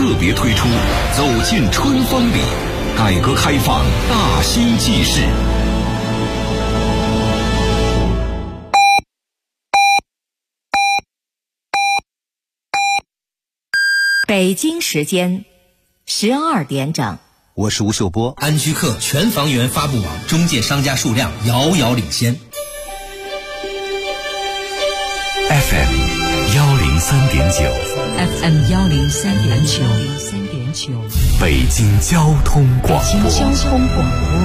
特别推出走进春风里，改革开放大新纪事。 北京时间12点整， 我是吴秀波。 安居客全房源发布网中介商家数量遥遥领先。 FM 103.9 FM 103.9 北京交通广播。 北京交通广播。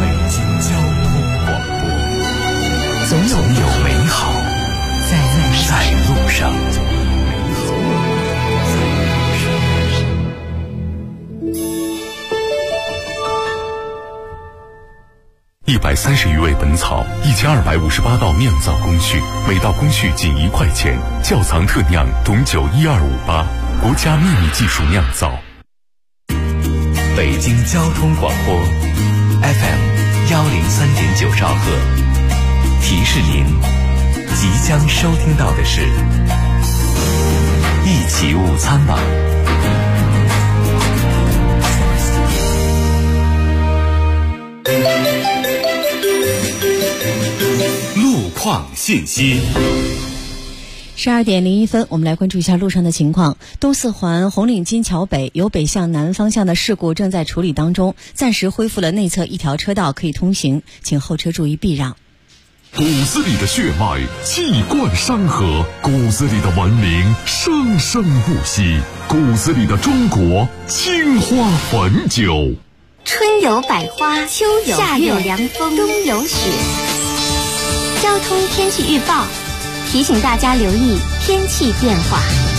总有美好在路上。 130余味本草，1258道酿造工序，每道工序仅1块钱。窖藏特酿董酒12588，国家秘密技术酿造。北京交通广播 FM 103.9兆赫，提示您即将收听到的是一起午餐吧。路况信息。 12点01分，我们来关注一下路上的情况。东四环红领巾桥北由北向南方向的事故正在处理当中，暂时恢复了内侧一条车道可以通行，请后车注意避让。 骨子里的血脉气贯山河，骨子里的文明生生不息，骨子里的中国青花汾酒。 春有百花，秋有夏有凉风，冬有雪。交通天气预报提醒大家留意天气变化。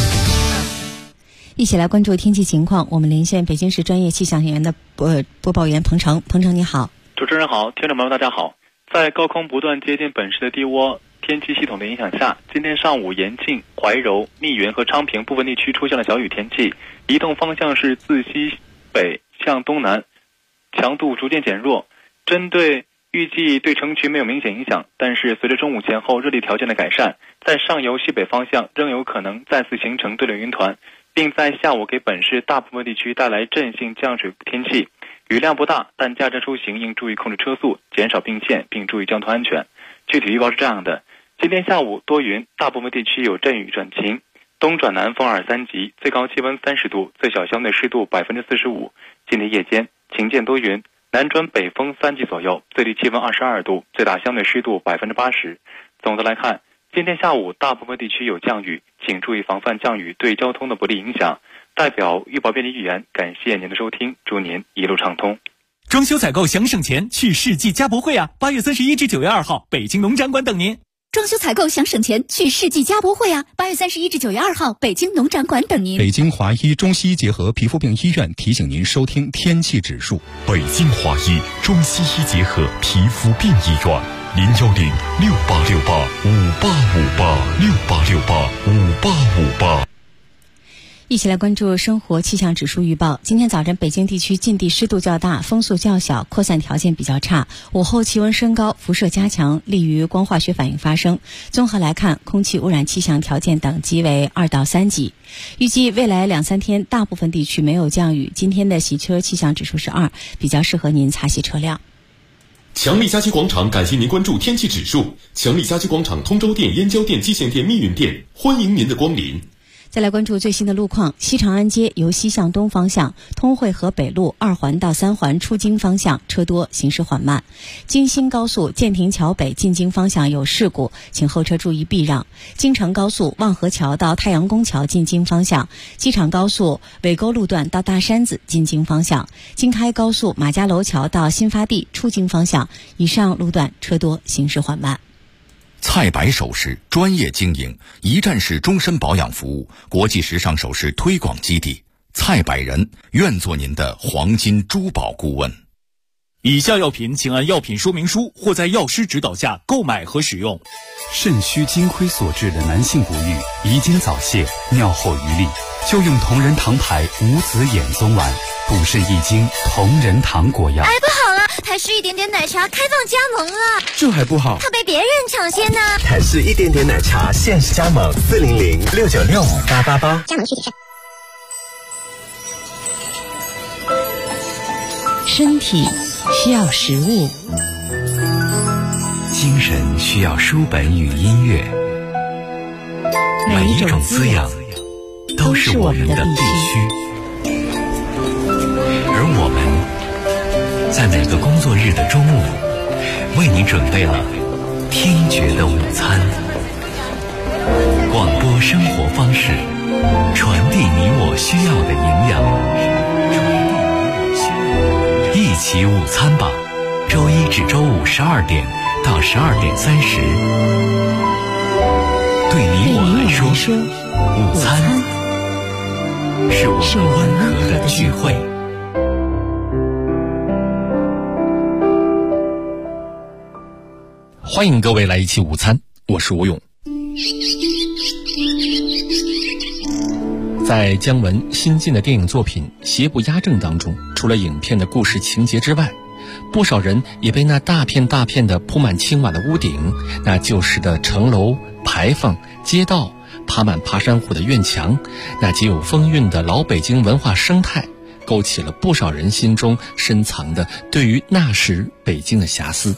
一起来关注天气情况，我们连线北京市专业气象员的播报员彭程。彭程你好。 主持人好，听众朋友大家好。在高空不断接近本市的低涡天气系统的影响下，今天上午延庆、怀柔、密云和昌平部分地区出现了小雨天气，移动方向是自西北向东南，强度逐渐减弱。针对预计对城区没有明显影响，但是随着中午前后热力条件的改善，在上游西北方向仍有可能再次形成对流云团，并在下午给本市大部分地区带来阵性降水天气。雨量不大，但驾车出行应注意控制车速，减少并线，并注意交通安全。具体预报是这样的：今天下午多云，大部分地区有阵雨转晴，东转南风2、3级，最高气温30度，最小相对湿度45%。今天夜间晴间多云，南转北风3级左右，最低气温22度，最大相对湿度80%。总的来看，今天下午大部分地区有降雨，请注意防范降雨对交通的不利影响。代表预报编辑预言，感谢您的收听，祝您一路畅通。 装修采购想省钱，去世纪家博会啊！8月31至9月2号，北京农展馆等您。 装修采购想省钱，去世纪家博会啊！8月31至9月2号，北京农展馆等您。 北京华医中西医结合皮肤病医院提醒您收听天气指数。 北京华医中西医结合皮肤病医院，010-6868-5858，6868-5858。 一起来关注生活气象指数预报。今天早晨北京地区近地湿度较大，风速较小，扩散条件比较差，午后气温升高，辐射加强，利于光化学反应发生。综合来看，空气污染气象条件等级为2到3级。预计未来2、3天大部分地区没有降雨，今天的洗车气象指数是2，比较适合您擦洗车辆。 强力家居广场感谢您关注天气指数。强力家居广场通州店、燕郊店、蓟县店、密云店，欢迎您的光临。 再来关注最新的路况。西长安街由西向东方向，通惠河北路2环到3环出京方向车多，行驶缓慢。京新高速建亭桥北进京方向有事故，请后车注意避让。京承高速望河桥到太阳宫桥进京方向，机场高速尾沟路段到大山子进京方向，京开高速马家楼桥到新发地出京方向，以上路段车多，行驶缓慢。 菜百首饰专业经营，一站式终身保养服务，国际时尚首饰推广基地。菜百人愿做您的黄金珠宝顾问。 以下药品请按药品说明书或在药师指导下购买和使用。 肾虚金亏所致的男性不育、遗精早泄、尿后余力，就用同仁堂牌无籽眼松丸，补肾益精，同仁堂果药。 哎，不好了，台式一点点奶茶开放加盟了。 这还不好， 它被别人抢先呢。 台式一点点奶茶限时加盟，400-696-5888， 加盟需谨慎。 身体需要食物， 精神需要书本与音乐，每一种滋养都是我们的必须。而我们在每个工作日的中午，为你准备了听觉的午餐。广播生活方式，传递你我需要的营养。一起午餐吧，周一至周五12点到12点30。对你我来说，午餐是我们温和的聚会。 欢迎各位来一起午餐，我是吴勇。在姜文新晋的电影作品《邪不压正》当中，除了影片的故事情节之外，不少人也被那大片大片的铺满青瓦的屋顶，那旧时的城楼、牌坊、街道，爬满爬山虎的院墙，那极有风韵的老北京文化生态，勾起了不少人心中深藏的对于那时北京的遐思。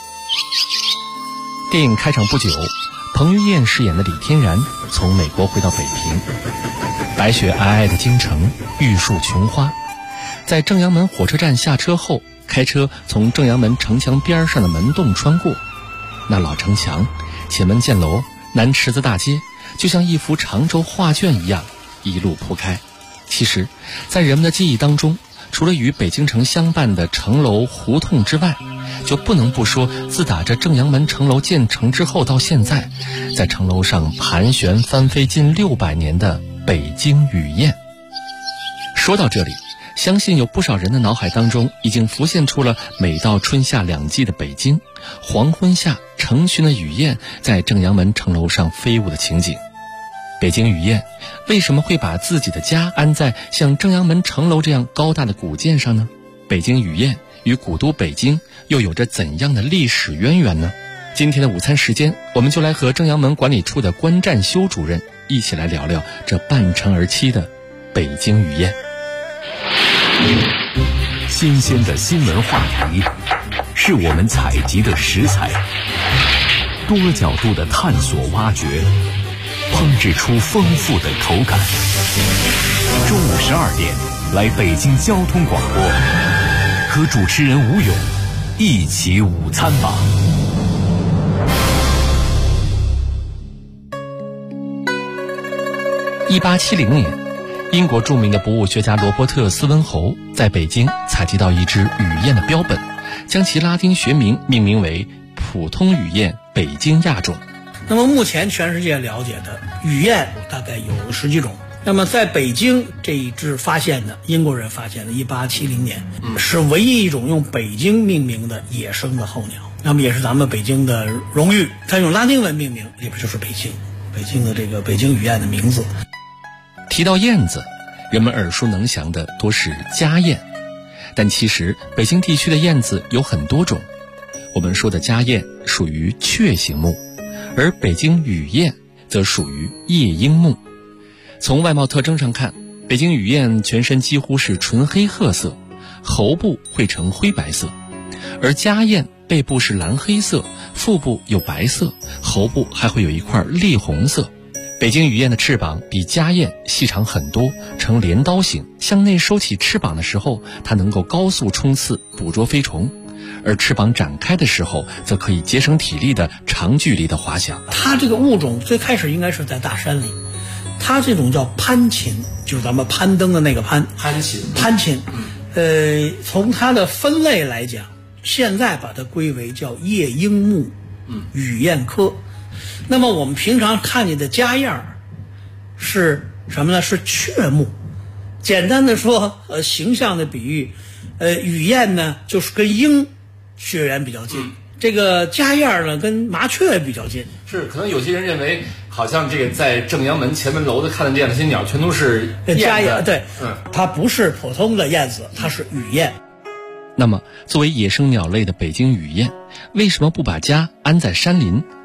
电影开场不久，彭于晏饰演的李天然从美国回到北平，白雪皑皑的京城，玉树琼花。在正阳门火车站下车后，开车从正阳门城墙边上的门洞穿过，那老城墙、前门箭楼、南池子大街，就像一幅长轴画卷一样一路铺开。其实在人们的记忆当中，除了与北京城相伴的城楼胡同之外，就不能不说自打这正阳门城楼建成之后到现在，在城楼上盘旋翻飞近600年的北京雨燕。说到这里，相信有不少人的脑海当中已经浮现出了每到春夏两季的北京，黄昏下成群的雨燕在正阳门城楼上飞舞的情景。北京雨燕为什么会把自己的家安在像正阳门城楼这样高大的古建上呢？北京雨燕与古都北京又有着怎样的历史渊源呢？今天的午餐时间，我们就来和正阳门管理处的关占修主任一起来聊聊这半成而期的北京雨燕。 新鲜的新闻话题是我们采集的食材，多角度的探索挖掘，烹制出丰富的口感。中午12点，来北京交通广播，和主持人吴勇一起午餐吧。 1870年，英国著名的博物学家罗伯特·斯温侯在北京采集到一只雨燕的标本，将其拉丁学名命名为普通雨燕北京亚种。 那么目前全世界了解的雨燕大概有10几种。那么在北京这一只发现的，英国人发现的1870年，是唯一一种用北京命名的野生的候鸟，那么也是咱们北京的荣誉。它用拉丁文命名，里边就是北京的这个北京雨燕的名字。 提到燕子，人们耳熟能详的多是家燕，但其实北京地区的燕子有很多种。我们说的家燕属于雀形目，而北京雨燕则属于夜莺目。从外貌特征上看，北京雨燕全身几乎是纯黑褐色，喉部会呈灰白色，而家燕背部是蓝黑色，腹部有白色，喉部还会有一块栗红色。北京雨燕的翅膀比家燕细长很多，呈镰刀形，向内收起翅膀的时候，它能够高速冲刺捕捉飞虫，而翅膀展开的时候则可以节省体力的长距离的滑翔。 它这个物种最开始应该是在大山里，它这种叫攀禽，就是咱们攀登的那个攀禽。从它的分类来讲，现在把它归为叫夜莺目雨燕科。那么我们平常看见的家燕是什么呢？是雀目。简单的说，形象的比喻，雨燕呢就是跟鹰血缘比较近，这个家燕呢跟麻雀比较近。 是，可能有些人认为，好像这个在正阳门前门楼的看的这样的些鸟，全都是家燕。对，它不是普通的燕子，它是雨燕。 那么，作为野生鸟类的北京雨燕，为什么不把家安在山林，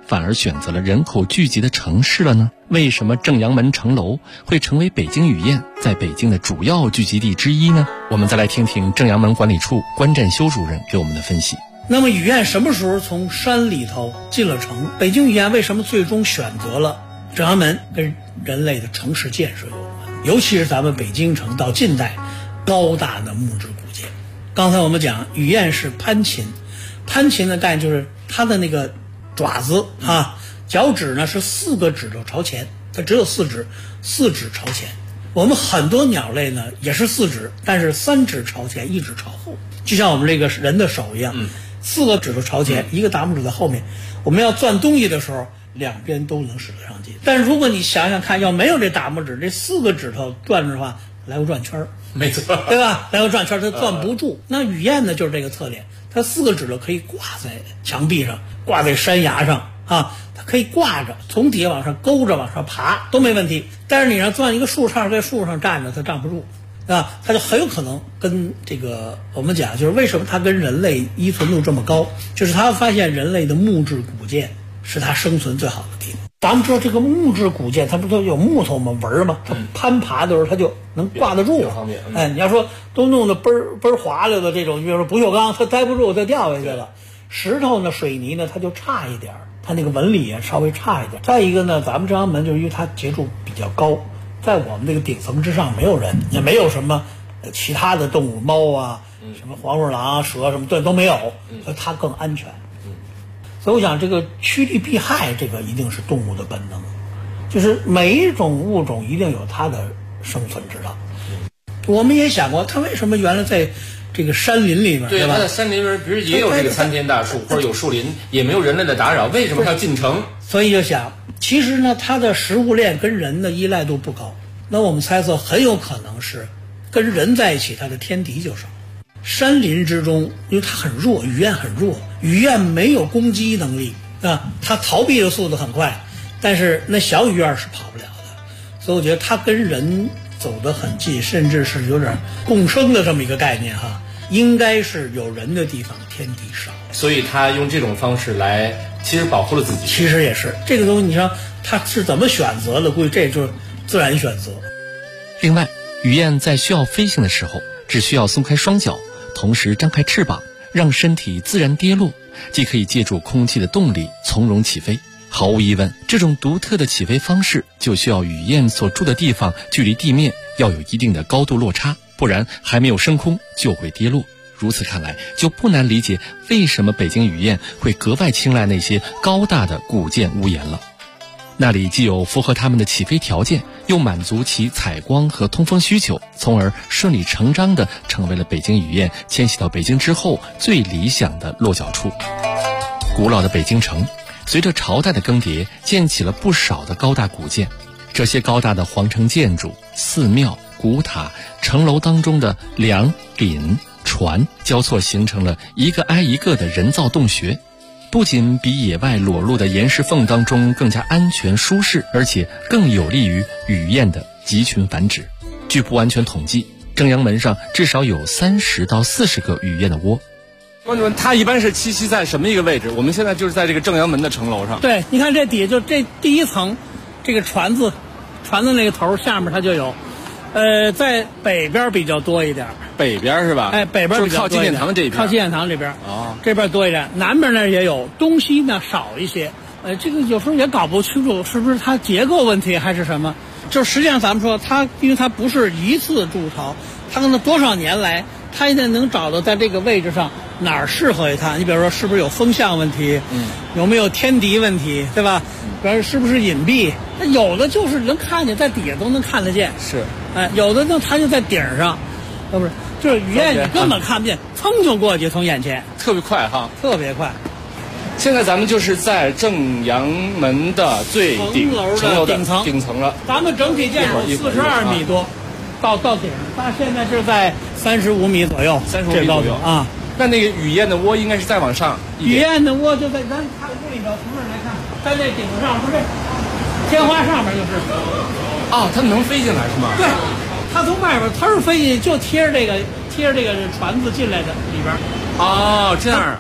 反而选择了人口聚集的城市了呢？为什么正阳门城楼会成为北京雨燕在北京的主要聚集地之一呢？我们再来听听正阳门管理处关占修主任给我们的分析。 那么雨燕什么时候从山里头进了城？北京雨燕为什么最终选择了正阳门？跟人类的城市建设有关，尤其是咱们北京城到近代高大的木质古建。刚才我们讲雨燕是攀禽，攀禽的概念就是它的那个爪子啊，脚趾呢是4个指头朝前，它只有4指，4指朝前。我们很多鸟类呢也是4指，但是3指朝前，1指朝后，就像我们这个人的手一样，4个指头朝前，1个大拇指在后面。我们要攥东西的时候，两边都能使得上劲。但是如果你想想看，要没有这大拇指，这4个指头转着的话，来回转圈， 没错， 对吧？来回转圈，它攥不住。那雨燕呢，就是这个特点，它4个指头可以挂在墙壁上，挂在山崖上啊，它可以挂着，从底下往上勾着往上爬都没问题。但是你让钻一个树上，在树上站着，它站不住啊，它就很有可能跟这个我们讲，就是为什么它跟人类依存度这么高，就是它发现人类的木质古建是它生存最好的地方。咱们知道这个木质古建，它不都有木头吗？纹吗？它攀爬的时候它就能挂得住。哎，你要说都弄得倍儿滑溜的这种，你比如说不锈钢，它待不住，它掉下去了。石头呢，水泥呢，它就差一点，它那个纹理也稍微差一点。再一个呢，咱们正阳门就是因为它结构比较高，在我们这个顶层之上没有人，也没有什么其他的动物，猫啊，什么黄鼠狼、蛇什么对都没有，所以它更安全。所以我想，这个趋利避害，这个一定是动物的本能，就是每一种物种一定有它的生存之道。我们也想过，它为什么原来在这个山林里面，对吧？ 它在山林里面，比如也有这个参天大树，或者有树林，也没有人类的打扰，为什么它要进城？ 所以就想，其实呢，它的食物链跟人的依赖度不高。那我们猜测，很有可能是跟人在一起，它的天敌就少。山林之中，因为它很弱，雨燕很弱，雨燕没有攻击能力啊，它逃避的速度很快，但是那小雨燕是跑不了的。所以我觉得它跟人走得很近，甚至是有点共生的这么一个概念哈，应该是有人的地方天敌少， 所以他用这种方式来其实保护了自己。 其实也是这个东西，你说他是怎么选择的？估计这就是自然选择。 另外，雨燕在需要飞行的时候，只需要松开双脚，同时张开翅膀，让身体自然跌落，既可以借助空气的动力从容起飞。毫无疑问，这种独特的起飞方式就需要雨燕所住的地方距离地面要有一定的高度落差，不然还没有升空就会跌落。如此看来，就不难理解为什么北京雨燕会格外青睐那些高大的古建屋檐了。那里既有符合它们的起飞条件，又满足其采光和通风需求，从而顺理成章地成为了北京雨燕迁徙到北京之后最理想的落脚处。古老的北京城随着朝代的更迭，建起了不少的高大古建。这些高大的皇城建筑、寺庙、古塔、城楼当中的梁、檩、船交错，形成了一个挨一个的人造洞穴，不仅比野外裸露的岩石缝当中更加安全舒适，而且更有利于雨燕的集群繁殖。据不完全统计，正阳门上至少有30到40个雨燕的窝。 观众们，它一般是栖息在什么一个位置？我们现在就是在这个正阳门的城楼上。 对，你看这底下就这第一层，这个船的那个头下面它就有，在北边比较多一点。 北边是吧？ 哎，北边比较多一点， 靠纪念堂这边。 靠纪念堂这边。哦，这边多一点，南边那也有，东西呢少一些。这个有时候也搞不清楚是不是它结构问题还是什么。就实际上咱们说它，因为它不是一次筑巢，它可能多少年来，它现在能找到在这个位置上哪儿适合于它。你比如说是不是有风向问题，有没有天敌问题，对吧？比如是不是隐蔽？那有的就是能看见，在底下都能看得见。 是， 有的呢它就在顶上，不是，就是雨燕你根本看不见，噌就过去，从眼前， 特别快哈， 特别快。 现在咱们就是在正阳门的最顶城楼的顶层了。 咱们整体建筑42米多，到顶，它现在是在35米左右，35米左右啊。 那个雨燕的窝应该是再往上。 雨燕的窝就在咱看这里头，从这儿来看，在这顶上，不是天花上面就是。 哦，它能飞进来是吗？ 对，它从外边它是飞进去，就贴着这个船子进来的里边。 哦，这样。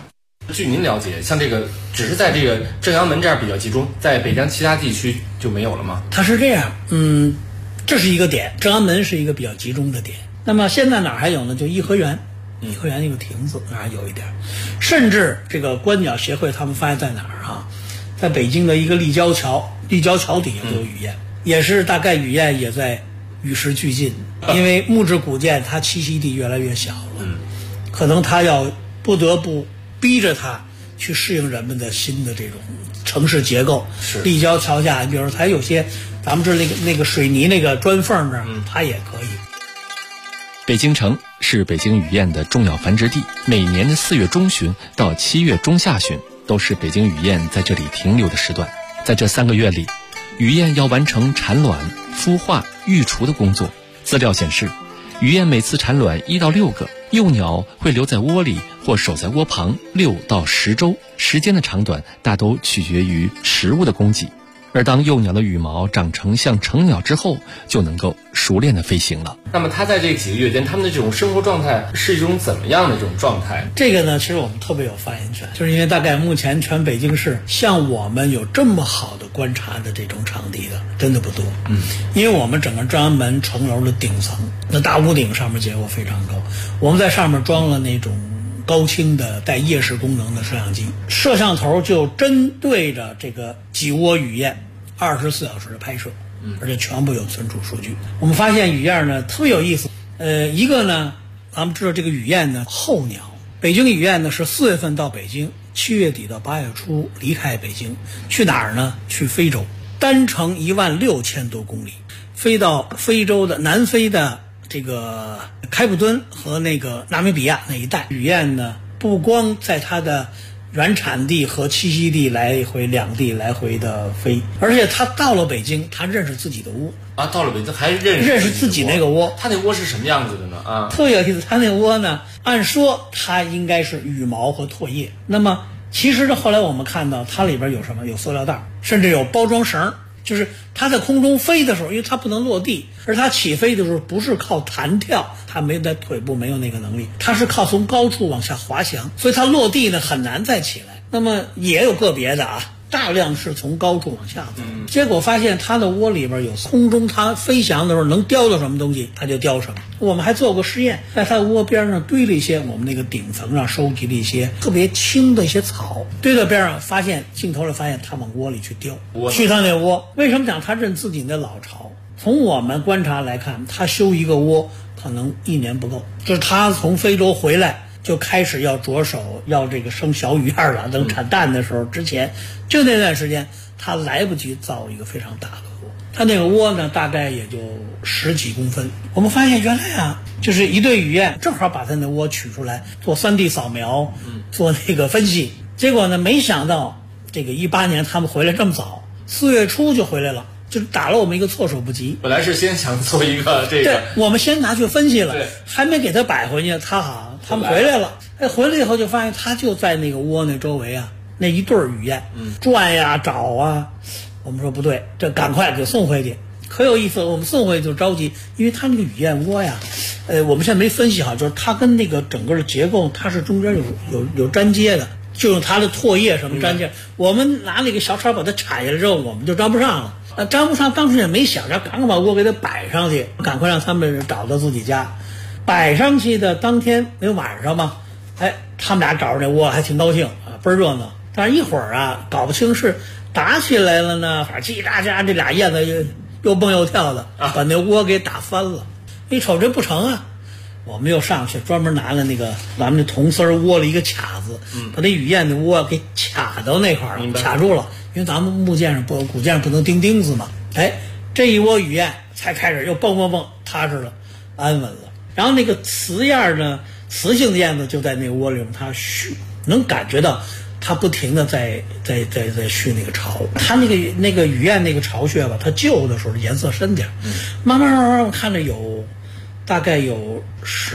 据您了解，像这个只是在这个正阳门这儿比较集中，在北疆其他地区就没有了吗？ 它是这样，这是一个点，正阳门是一个比较集中的点。那么现在哪儿还有呢？就颐和园，颐和园那个亭子那儿有一点，甚至这个观鸟协会他们发现在哪儿啊？在北京的一个立交桥底下就有雨燕，也是大概雨燕也在与时俱进，因为木质古建它栖息地越来越小了，可能它要不得不逼着它去适应人们的新的这种城市结构。 是立交桥下，比如说它有些咱们这那个水泥那个砖缝这儿，它也可以。 北京城是北京雨燕的重要繁殖地，每年的4月中旬到7月中下旬都是北京雨燕在这里停留的时段。在这3个月里，雨燕要完成产卵、孵化、育雏的工作。资料显示，雨燕每次产卵1到6个，幼鸟会留在窝里或守在窝旁6到10周，时间的长短大都取决于食物的供给。而当幼鸟的羽毛长成像成鸟之后，就能够熟练的飞行了。 那么它在这几个月间，它们的这种生活状态是一种怎么样的这种状态？ 这个呢，其实我们特别有发言权，就是因为大概目前全北京市像我们有这么好的观察的这种场地的真的不多。因为我们整个正阳门城楼的顶层，那大屋顶上面结构非常高，我们在上面装了那种高清的带夜视功能的摄像机，摄像头就针对着这个几窝雨燕24小时的拍摄，而且全部有存储数据。我们发现雨燕呢特别有意思，一个呢，咱们知道这个雨燕呢候鸟，北京雨燕呢是4月份到北京，7月底到8月初离开北京，去哪儿呢？去非洲，单程16000多公里，飞到非洲的南非的这个开普敦和那个纳米比亚那一带。雨燕呢不光在它的原产地和栖息地来回两地来回的飞，而且它到了北京，它认识自己的窝啊，到了北京还认识自己那个窝。 它那窝是什么样子的呢？啊， 特有意思，它那个窝呢，按说它应该是羽毛和唾液，那么其实呢，后来我们看到它里边有什么？有塑料袋，甚至有包装绳。就是它在空中飞的时候，因为它不能落地，而它起飞的时候不是靠弹跳，它没在腿部没有那个能力，它是靠从高处往下滑翔，所以它落地呢很难再起来。那么也有个别的啊，大量是从高处往下走，结果发现它的窝里边有空中，它飞翔的时候能叼到什么东西，它就叼什么。我们还做过实验，在它的窝边上堆了一些我们那个顶层上收集了一些特别轻的一些草，堆到边上，发现镜头里发现它往窝里去叼，去它那窝。为什么讲它认自己的老巢？从我们观察来看，它修一个窝可能1年不够，就是它从非洲回来就开始要着手要这个生小雨燕了，等产蛋的时候之前，就那段时间它来不及造一个非常大的窝。它那个窝呢大概也就10几公分。我们发现原来啊，就是一对雨燕正好把它那窝取出来做3D 扫描，做那个分析。结果呢没想到这个18年他们回来这么早，4月初就回来了，就是打了我们一个措手不及。 本来是先想做一个这个， 对，我们先拿去分析了，还没给他摆回去，他们回来了。回来以后就发现他就在那个窝那周围啊，那一对雨燕转呀找啊。我们说不对，这赶快给送回去。可有意思，我们送回去就着急，因为它那个雨燕窝呀，我们现在没分析好，就是它跟那个整个的结构，它是中间有粘接的，就用它的唾液什么粘接。我们拿那个小铲把它铲下来之后，我们就粘不上了。粘不上，当时也没想着，赶快把窝给它摆上去，赶快让他们找到自己家。摆上去的当天没有晚上嘛，他们俩找着那窝还挺高兴啊，倍儿热闹。但是一会儿啊，搞不清是打起来了呢，反正叽喳喳，这俩燕子又蹦又跳的，把那窝给打翻了。一瞅这不成啊，我们又上去专门拿了那个咱们那铜丝窝了一个卡子，把那雨燕的窝给卡到那块儿了，卡住了。因为咱们木件上骨件上不能钉钉子嘛，这一窝雨燕才开始又蹦蹦蹦，踏实了，安稳了。然后那个雌燕呢，雌性的燕子就在那个窝里面，它续，能感觉到它不停的在续那个巢。它那个雨燕那个巢穴吧，它旧的时候颜色深点，慢慢我看着大概有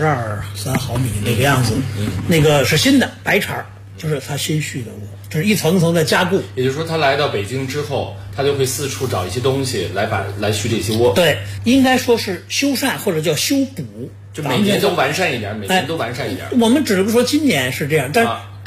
12-13毫米那个样子，那个是新的白茬，就是它新续的窝，就是一层层的加固。 也就是说，他来到北京之后，他就会四处找一些东西来续这些窝。 对，应该说是修缮或者叫修补， 就每年都完善一点，每年都完善一点。 我们只是说今年是这样，但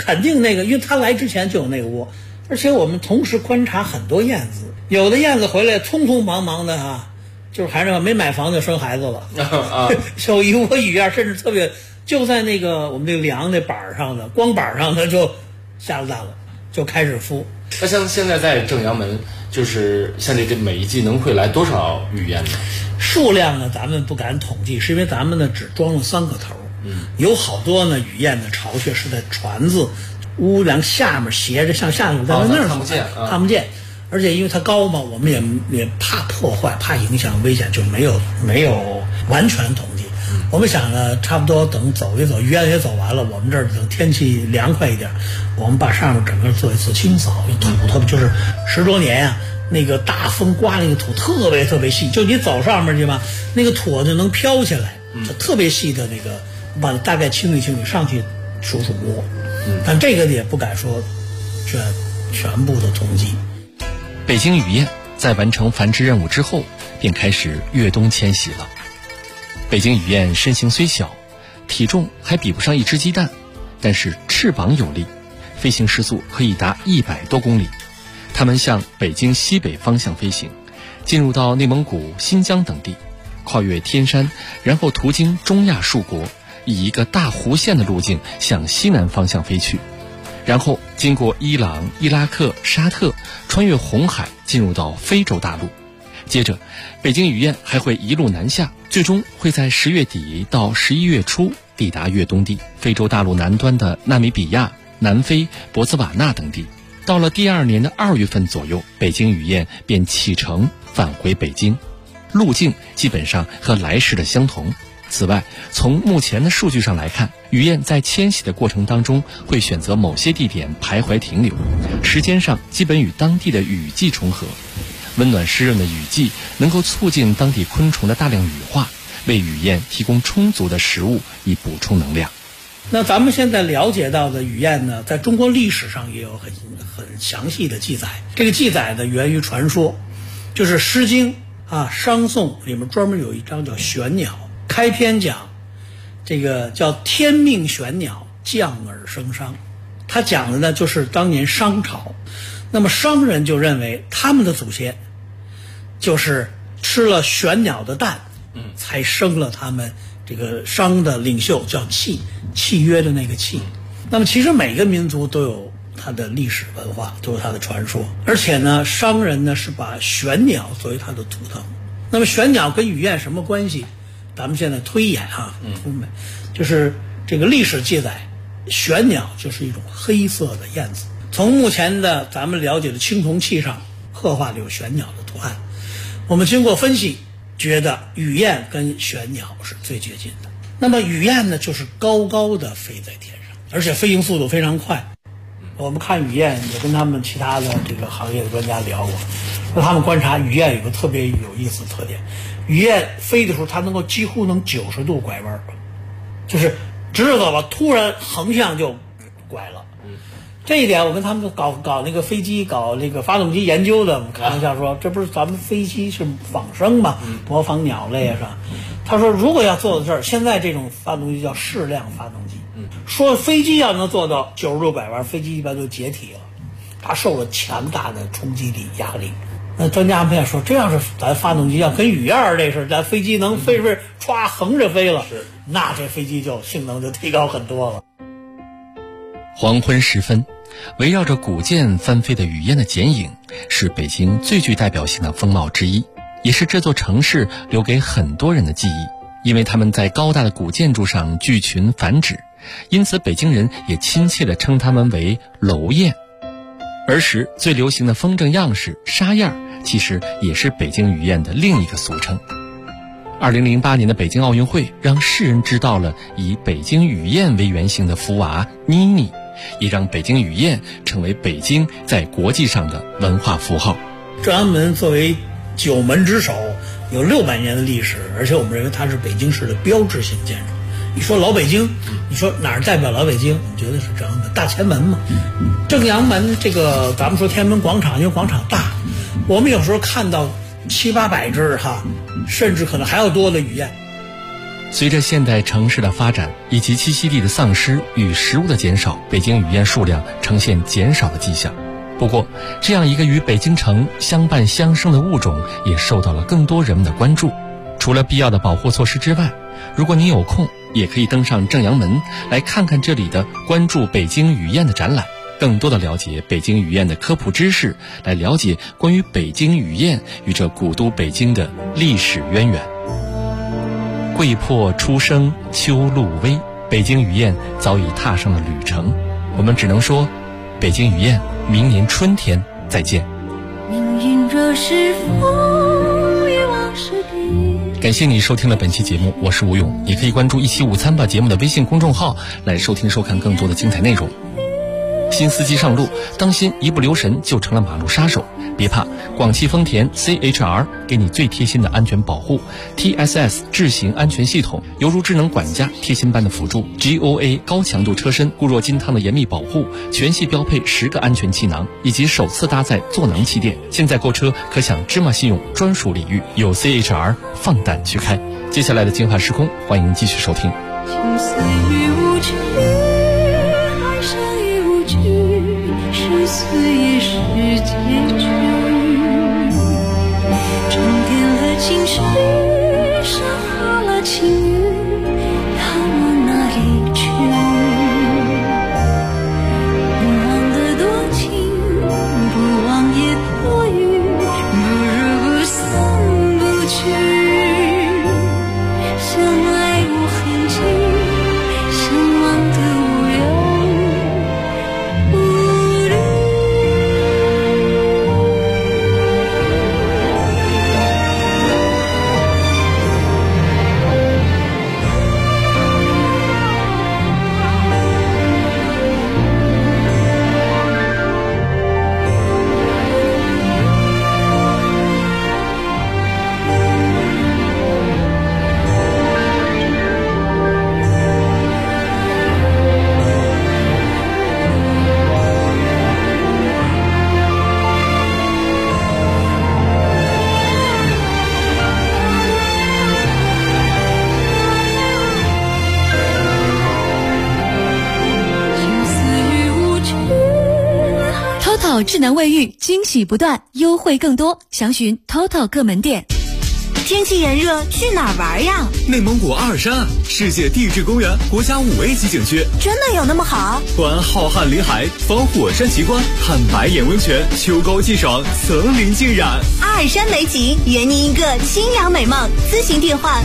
肯定那个，因为他来之前就有那个窝，而且我们同时观察很多燕子，有的燕子回来匆匆忙忙的就是还是没买房就生孩子了有一窝雨燕甚至特别就在那个我们这个梁那板上的光板上的就下了蛋了，就开始孵。 那像现在在正阳门，就是像这每一季能会来多少雨燕呢？ 数量呢咱们不敢统计，是因为咱们呢只装了3个头，有好多呢雨燕的巢穴是在船子屋梁下面斜着向下面，在那儿看不见，而且因为它高嘛，我们也怕破坏，怕影响危险，就没有完全统计。我们想呢，差不多等走一走，雨燕也走完了，我们这儿等天气凉快一点，我们把上面整个做一次清扫，土特别就是10多年那个大风刮那个土特别特别细，就你走上面去吧，那个土就能飘起来，就特别细的那个，把它大概清理清理，上去数窝。但这个也不敢说全部的统计。 北京雨燕在完成繁殖任务之后，便开始越冬迁徙了。北京雨燕身形虽小，体重还比不上一只鸡蛋，但是翅膀有力，飞行时速可以达100多公里。它们向北京西北方向飞行，进入到内蒙古、新疆等地，跨越天山，然后途经中亚数国，以一个大弧线的路径向西南方向飞去，然后经过伊朗、伊拉克、沙特，穿越红海进入到非洲大陆。接着北京雨燕还会一路南下，最终会在10月底到11月初抵达越冬地非洲大陆南端的纳米比亚、南非、博茨瓦纳等地。到了第2年的2月份左右，北京雨燕便启程返回北京，路径基本上和来时的相同。此外，从目前的数据上来看，雨燕在迁徙的过程当中会选择某些地点徘徊停留，时间上基本与当地的雨季重合。温暖湿润的雨季能够促进当地昆虫的大量羽化，为雨燕提供充足的食物以补充能量。 那咱们现在了解到的雨燕呢，在中国历史上也有很详细的记载。这个记载呢源于传说，就是《诗经》商颂里面专门有一章叫玄鸟，开篇讲这个叫天命玄鸟，降而生商。他讲的呢就是当年商朝，那么商人就认为他们的祖先就是吃了玄鸟的蛋，才生了他们这个商的领袖叫契约的那个契。那么其实每个民族都有它的历史文化，都有它的传说，而且呢商人呢是把玄鸟作为它的图腾。那么玄鸟跟雨燕什么关系？咱们现在推演就是这个历史记载，玄鸟就是一种黑色的燕子。从目前的咱们了解的青铜器上刻画的有玄鸟的图案，我们经过分析，觉得雨燕跟玄鸟是最接近的。那么雨燕呢，就是高高的飞在天上，而且飞行速度非常快。我们看雨燕也跟他们其他的这个行业的专家聊过，说他们观察雨燕有个特别有意思的特点，雨燕飞的时候它能够几乎能90度拐弯，就是直着走吧，突然横向就拐了。这一点我跟他们搞那个飞机、搞那个发动机研究的，我们开玩笑说，这不是咱们飞机是仿生嘛，模仿鸟类是吧？他说如果要做到这儿，现在这种发动机叫适量发动机，说飞机要能做到90度拐弯，飞机一般就解体了，它受了强大的冲击力、压力。那专家们也说，这要是咱发动机要跟雨燕这事，咱飞机能飞是歘横着飞了，那这飞机就性能就提高很多了。 黄昏时分，围绕着古建翻飞的雨燕的剪影，是北京最具代表性的风貌之一，也是这座城市留给很多人的记忆。因为它们在高大的古建筑上聚群繁殖，因此北京人也亲切地称它们为楼燕。儿时最流行的风筝样式沙燕，其实也是北京雨燕的另一个俗称。2008年的北京奥运会让世人知道了以北京雨燕为原型的福娃妮妮，也让北京雨燕成为北京在国际上的文化符号。 正阳门作为9门之首，有600年的历史，而且我们认为它是北京市的标志性建筑。你说老北京，你说哪儿代表老北京？我们觉得是正阳门大前门嘛。正阳门这个咱们说天安门广场，因为广场大，我们有时候看到700-800只甚至可能还要多的雨燕， 随着现代城市的发展以及栖息地的丧失与食物的减少，北京雨燕数量呈现减少的迹象。不过，这样一个与北京城相伴相生的物种也受到了更多人们的关注。除了必要的保护措施之外，如果您有空，也可以登上正阳门来看看这里的关注北京雨燕的展览，更多的了解北京雨燕的科普知识，来了解关于北京雨燕与这古都北京的历史渊源。桂魄初生秋露微，北京雨燕早已踏上了旅程。我们只能说，北京雨燕明年春天再见。 命运若是风雨往事别。 感谢你收听了本期节目，我是吴勇。也可以关注一期午餐吧节目的微信公众号来收听收看更多的精彩内容。新司机上路，当心一不留神就成了马路杀手。别怕，广汽丰田 CHR 给你最贴心的安全保护， TSS 智行安全系统犹如智能管家，贴心般的辅助， GOA 高强度车身固若金汤的严密保护，全系标配10个安全气囊，以及首次搭载座能气垫。现在购车可享芝麻信用专属礼遇，有 CHR 放胆去开。接下来的精华时空，欢迎继续收听。 情丝雨无惧，海上雨无惧，生死也是结局。沉淀了情绪，消化了情欲，要往哪里去？不忘的多情，不忘也不语，不如不散不去。相爱无痕迹，相忘的无忧无虑。 智能卫浴惊喜不断，优惠更多，详询 TOTO 各门店。 天气炎热，去哪儿玩呀？ 内蒙古阿尔山，世界地质公园国家5A 级景区， 真的有那么好？ 观浩瀚林海，访火山奇观，探白眼温泉，秋高气爽，层林尽染。 阿尔山美景，圆您一个清凉美梦。咨询电话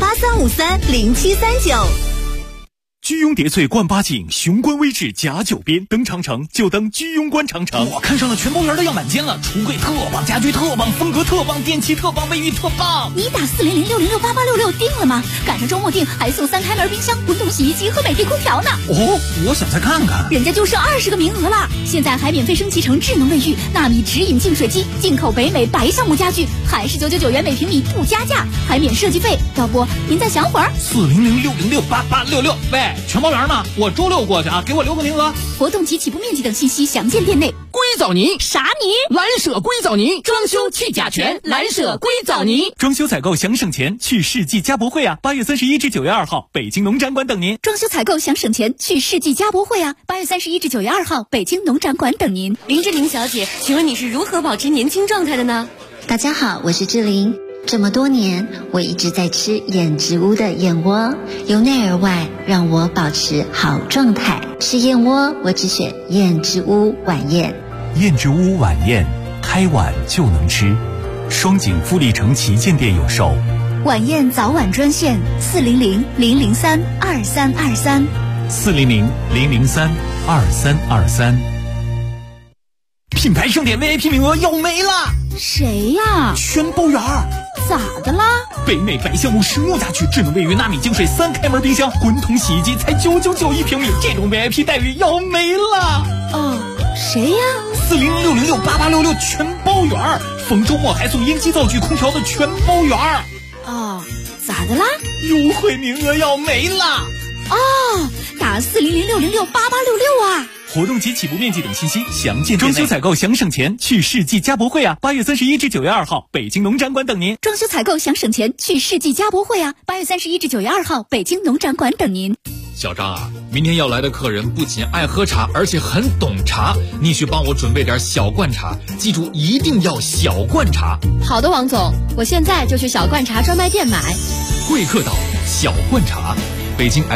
83530739。 居庸叠翠冠八景，雄关微志甲九边。登长城就登居庸关长城。 我看上了全包园的样板间了，橱柜特棒，家居特棒，风格特棒，电器特棒，卫浴特棒。 你打40060688866定了吗？赶上周末定还送3开门冰箱、滚筒洗衣机和美的空调呢。 哦，我想再看看。 人家就剩20个名额了，现在还免费升级成智能卫浴、纳米直饮净水机、进口北美白橡木家具，还是999元每平米不加价，还免设计费。要不您再想会儿 ？40060688866。喂，全包园呢？我周6过去啊，给我留个名额。 活动及起步面积等信息详见店内。 硅藻泥啥泥？ 蓝舍硅藻泥，装修去甲醛，蓝舍硅藻泥。 装修采购想省钱，去世纪家博会啊！8月31至9月2号，北京农展馆等您。 装修采购想省钱，去世纪家博会啊！8月31至9月2号，北京农展馆等您。 林志玲小姐，请问你是如何保持年轻状态的呢？ 大家好，我是志玲。这么多年，我一直在吃燕之屋的燕窝，由内而外让我保持好状态。吃燕窝，我只选燕之屋晚宴。 燕之屋晚宴，开碗就能吃。双井富力城旗舰店有售。 晚宴早晚专线400-003-2323。 400-003-2323。 品牌盛典 VIP 名额要没了。 谁呀？ 全包园。 咋的啦？ 北美白橡木实木家具，智能卫浴，纳米净水，3开门冰箱，滚筒洗衣机才999一平米，这种 VIP 待遇要没了。 哦，谁呀 ？40060688866全包园，逢周末还送烟机、灶具、空调的全包园。 哦，咋的啦？ 优惠名额要没了。 哦，打40060688866啊。 活动及起步面积等信息详见装修采购想省钱，去世纪家博会啊！8月31至9月2号，北京农展馆等您。 装修采购想省钱，去世纪家博会啊！8月31至9月2号，北京农展馆等您。 小张啊，明天要来的客人不仅爱喝茶，而且很懂茶，你去帮我准备点小罐茶，记住一定要小罐茶。 好的，王总，我现在就去小罐茶专卖店买。 贵客岛小罐茶，北京